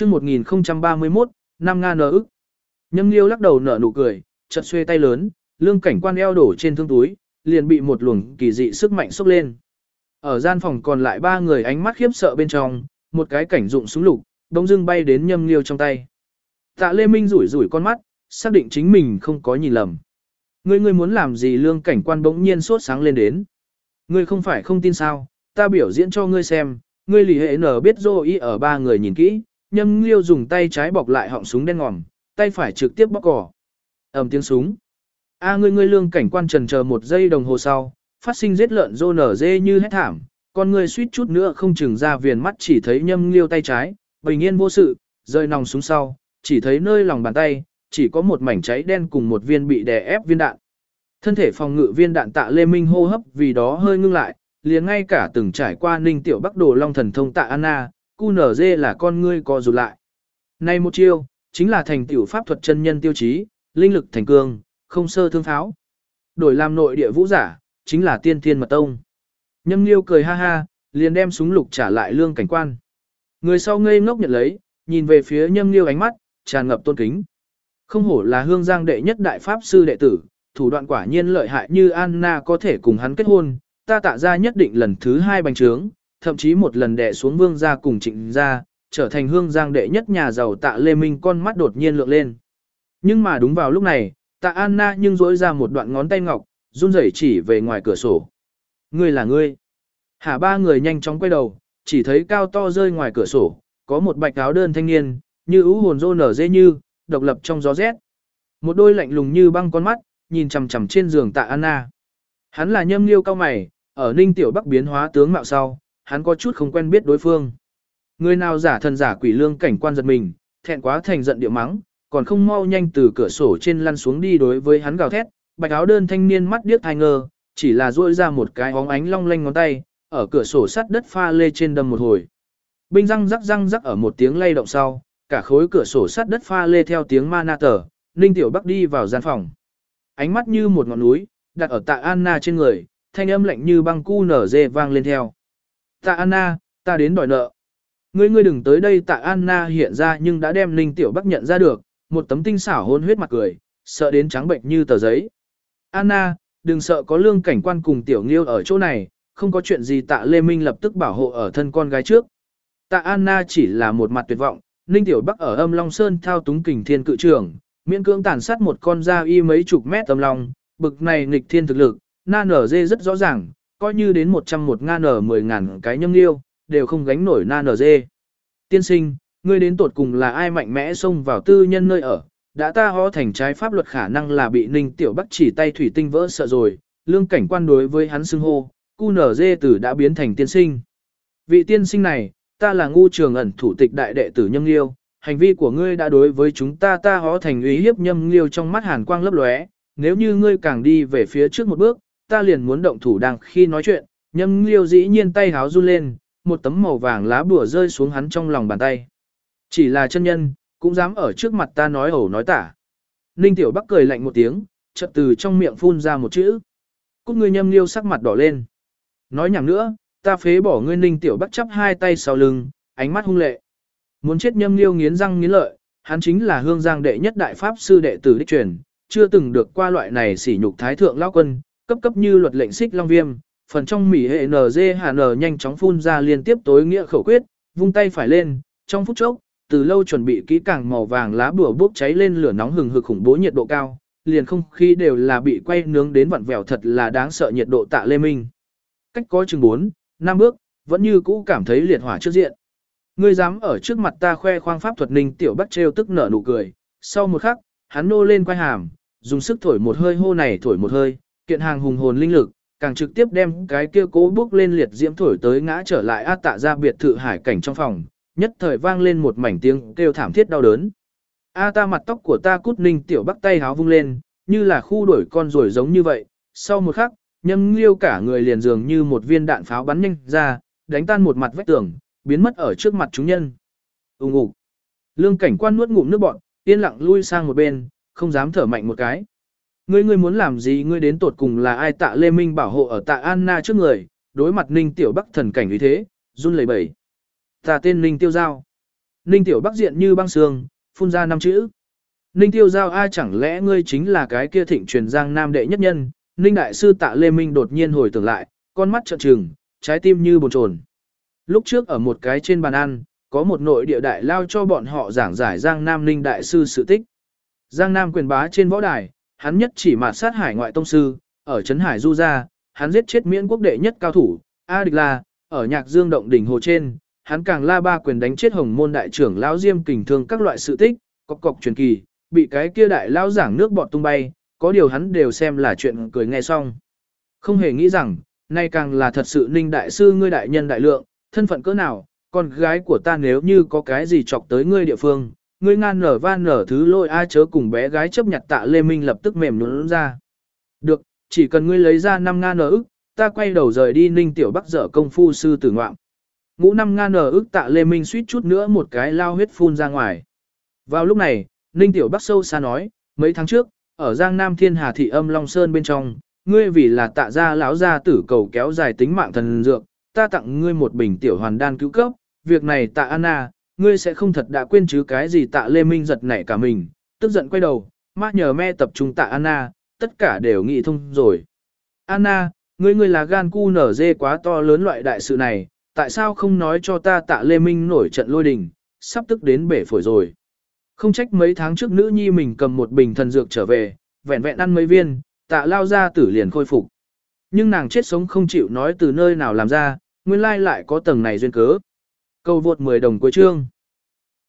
Chương 1031, năm Nga nợ ức. Nhâm Liêu lắc đầu nở nụ cười, chợt xuê tay lớn, Lương Cảnh Quan eo đổ trên thương túi, liền bị một luồng kỳ dị sức mạnh xốc lên. Ở gian phòng còn lại 3 người ánh mắt khiếp sợ bên trong, một cái cảnh dụng súng lục, bỗng dưng bay đến Nhâm Liêu trong tay. Tạ Lê Minh rủi rủi con mắt, xác định chính mình không có nhìn lầm. Ngươi muốn làm gì? Lương Cảnh Quan bỗng nhiên sốt sáng lên đến. Ngươi không phải không tin sao, ta biểu diễn cho ngươi xem, ngươi lì hệ nở biết dô ý ở 3 người nhìn kỹ, Nhâm Liêu dùng tay trái bọc lại họng súng đen ngòm, tay phải trực tiếp bóc cỏ. Ầm tiếng súng. Ngươi Lương Cảnh Quan trần chờ 1 giây đồng hồ sau, phát sinh giết lợn rô nở dê như hét thảm, con ngươi suýt chút nữa không chừng ra viền mắt, chỉ thấy Nhâm Liêu tay trái, bình yên vô sự, rơi nòng súng sau, chỉ thấy nơi lòng bàn tay, chỉ có một mảnh cháy đen cùng một viên bị đè ép viên đạn. Thân thể phòng ngự viên đạn Tạ Lê Minh hô hấp vì đó hơi ngưng lại, liền ngay cả từng trải qua Ninh Tiểu Bắc Đồ Long thần thông Tạ Anna, QNZ là con ngươi co rụt lại. Này một chiêu, chính là thành tiểu pháp thuật chân nhân tiêu chí, linh lực thành cương, không sơ thương pháo. Đổi làm nội địa vũ giả, chính là tiên thiên mật tông. Nhâm Liêu cười ha ha, liền đem súng lục trả lại Lương Cảnh Quan. Người sau ngây ngốc nhận lấy, nhìn về phía Nhâm Liêu ánh mắt, tràn ngập tôn kính. Không hổ là Hương Giang đệ nhất đại pháp sư đệ tử, thủ đoạn quả nhiên lợi hại như Anna có thể cùng hắn kết hôn, ta Tạ ra nhất định lần thứ 2 bành trướng, thậm chí một lần đè xuống Vương gia cùng Trịnh gia, trở thành Hương Giang đệ nhất nhà giàu. Tạ Lê Minh con mắt đột nhiên lượng lên. Nhưng mà đúng vào lúc này, Tạ Anna nhưng rỗi ra một đoạn ngón tay ngọc, run rẩy chỉ về ngoài cửa sổ. Ngươi là ngươi. Hả? 3 người nhanh chóng quay đầu, chỉ thấy cao to rơi ngoài cửa sổ, có một bạch áo đơn thanh niên, như ưu hồn rô nở dê như, độc lập trong gió rét. Một đôi lạnh lùng như băng con mắt, nhìn chằm chằm trên giường Tạ Anna. Hắn là Nhâm Liêu cao mày, ở Ninh Tiểu Bắc biến hóa tướng mạo sau, hắn có chút không quen biết đối phương. Người nào giả thần giả quỷ? Lương Cảnh Quan giật mình, thẹn quá thành giận địa mắng, còn không mau nhanh từ cửa sổ trên lăn xuống đi. Đối với hắn gào thét, bạch áo đơn thanh niên mắt điếc tai ngơ, chỉ là duỗi ra một cái óng ánh long lanh ngón tay, ở cửa sổ sắt đất pha lê trên đâm một hồi. Binh răng rắc ở một tiếng lay động sau, cả khối cửa sổ sắt đất pha lê theo tiếng ma na tở, Ninh Tiểu Bắc đi vào gian phòng. Ánh mắt như một ngọn núi, đặt ở Tạ Anna trên người, thanh âm lạnh như băng QNZ vang lên theo. Tạ Anna, ta đến đòi nợ. Ngươi đừng tới đây. Tạ Anna hiện ra nhưng đã đem Ninh Tiểu Bắc nhận ra được, một tấm tinh xảo hôn huyết mặt cười, sợ đến trắng bệnh như tờ giấy. Anna, đừng sợ, có Lương Cảnh Quan cùng Tiểu Nghiêu ở chỗ này, không có chuyện gì. Tạ Lê Minh lập tức bảo hộ ở thân con gái trước. Tạ Anna chỉ là một mặt tuyệt vọng, Ninh Tiểu Bắc ở Âm Long Sơn thao túng Kình Thiên Cự Trường, miễn cưỡng tàn sát một con da y mấy chục mét âm long, bực này nghịch thiên thực lực, na nở dê rất rõ ràng, coi như đến 101 nga nở 10.000 cái Nhâm Liêu, đều không gánh nổi na nở dê. Tiên sinh, ngươi đến tột cùng là ai mạnh mẽ xông vào tư nhân nơi ở, đã ta ho thành trái pháp luật, khả năng là bị Ninh Tiểu Bắc chỉ tay thủy tinh vỡ sợ rồi. Lương Cảnh Quan đối với hắn xưng hô, QNZ từ đã biến thành tiên sinh. Vị tiên sinh này, ta là Ngu Trường Ẩn thủ tịch đại đệ tử Nhâm Liêu, hành vi của ngươi đã đối với chúng ta ho thành uy hiếp. Nhâm Liêu trong mắt hàn quang lấp lóe, nếu như ngươi càng đi về phía trước một bước, ta liền muốn động thủ. Đang khi nói chuyện, Nhâm Liêu dĩ nhiên tay háo run lên, một tấm màu vàng lá bùa rơi xuống hắn trong lòng bàn tay. Chỉ là chân nhân, cũng dám ở trước mặt ta nói ẩu nói tả. Ninh Tiểu Bắc cười lạnh một tiếng, chợt từ trong miệng phun ra một chữ. Cút ngươi! Nhâm Liêu sắc mặt đỏ lên. Nói nhảm nữa, ta phế bỏ ngươi! Ninh Tiểu Bắc chắp hai tay sau lưng, ánh mắt hung lệ. Muốn chết! Nhâm Liêu nghiến răng nghiến lợi, hắn chính là Hương Giang đệ nhất đại pháp sư đệ tử đích truyền, chưa từng được qua loại này sỉ nhục thái thượng lão quân, cấp như luật lệnh Xích Long Viêm. Phần trong mỉ hệ NG nhanh chóng phun ra liên tiếp tối nghĩa khẩu quyết, vung tay phải lên, trong phút chốc, từ lâu chuẩn bị kỹ càng màu vàng lá bùa bốc cháy lên lửa nóng hừng hực khủng bố nhiệt độ cao, liền không khí đều là bị quay nướng đến vặn vẹo, thật là đáng sợ nhiệt độ. Tạ Lê Minh cách có chừng 4-5 bước, vẫn như cũ cảm thấy liệt hỏa trước diện. Ngươi dám ở trước mặt ta khoe khoang pháp thuật? Ninh Tiểu Bắc trêu tức nở nụ cười, sau một khắc, hắn nô lên quai hàm, dùng sức thổi một hơi, hô này thổi một hơi, kiện hàng hùng hồn linh lực, càng trực tiếp đem cái kia cố bước lên liệt diễm thổi tới ngã trở lại. Tạ ra biệt thự hải cảnh trong phòng, nhất thời vang lên một mảnh tiếng kêu thảm thiết đau đớn. Ta mặt tóc của ta! Cút! Ninh Tiểu Bắc tay háo vung lên, như là khu đuổi con ruồi giống như vậy. Sau một khắc, Nhâm Liêu cả người liền dường như một viên đạn pháo bắn nhanh ra, đánh tan một mặt vách tường, biến mất ở trước mặt chúng nhân. Ùng ục! Lương Cảnh Quan nuốt ngụm nước bọt, yên lặng lui sang một bên, không dám thở mạnh một cái. Ngươi muốn làm gì? Ngươi đến tột cùng là ai? Tạ Lê Minh bảo hộ ở Tạ Anna trước người, đối mặt Ninh Tiểu Bắc thần cảnh như thế, run lẩy bẩy. Ta tên Ninh Tiêu Giao. Ninh Tiểu Bắc diện như băng sương, phun ra 5 chữ. Ninh Tiêu Giao a chẳng lẽ ngươi chính là cái kia thịnh truyền Giang Nam đệ nhất nhân? Ninh Đại Sư Tạ Lê Minh đột nhiên hồi tưởng lại, con mắt trợn trừng, trái tim như bồn chồn. Lúc trước ở một cái trên bàn ăn, có một nội địa đại lao cho bọn họ giảng giải Giang Nam Ninh Đại Sư sự tích. Giang Nam quyền bá trên võ đài, hắn nhất chỉ mạt sát hải ngoại tông sư, ở Trấn Hải Du Gia, hắn giết chết miễn quốc đệ nhất cao thủ, A Địch La, ở Nhạc Dương Động đỉnh hồ trên, hắn càng la ba quyền đánh chết Hồng Môn đại trưởng lão Diêm Kình Thương các loại sự tích, cọc cọc truyền kỳ, bị cái kia đại lao giảng nước bọt tung bay, có điều hắn đều xem là chuyện cười nghe xong. Không hề nghĩ rằng, nay càng là thật sự Ninh Đại Sư ngươi đại nhân đại lượng, thân phận cỡ nào, con gái của ta nếu như có cái gì chọc tới ngươi địa phương, ngươi ngan nở van nở thứ lôi ai chớ cùng bé gái chấp nhặt Tạ Lê Minh lập tức mềm nhũn ra. Được, chỉ cần ngươi lấy ra 5 ngàn ức, ta quay đầu rời đi Ninh Tiểu Bắc dở công phu sư tử ngoạm. Ngũ 5 ngàn ức Tạ Lê Minh suýt chút nữa một cái lao huyết phun ra ngoài. Vào lúc này, Ninh Tiểu Bắc sâu xa nói, mấy tháng trước, ở Giang Nam Thiên Hà thị Âm Long Sơn bên trong, ngươi vì là Tạ gia lão gia tử cầu kéo dài tính mạng thần dược, ta tặng ngươi một bình tiểu hoàn đan cứu cấp, việc này Tạ Anna, ngươi sẽ không thật đã quên chứ cái gì. Tạ Lê Minh giật nảy cả mình, tức giận quay đầu, má nhờ me tập trung Tạ Anna, tất cả đều nghĩ thông rồi. Anna, ngươi là gan cu nở dê quá to lớn loại đại sự này, tại sao không nói cho ta? Tạ Lê Minh nổi trận lôi đình, sắp tức đến bể phổi rồi. Không trách mấy tháng trước nữ nhi mình cầm một bình thần dược trở về, vẹn vẹn ăn mấy viên, Tạ lao ra tử liền khôi phục. Nhưng nàng chết sống không chịu nói từ nơi nào làm ra, nguyên lai lại có tầng này duyên cớ. Cầu vượt 10 đồng cuối chương.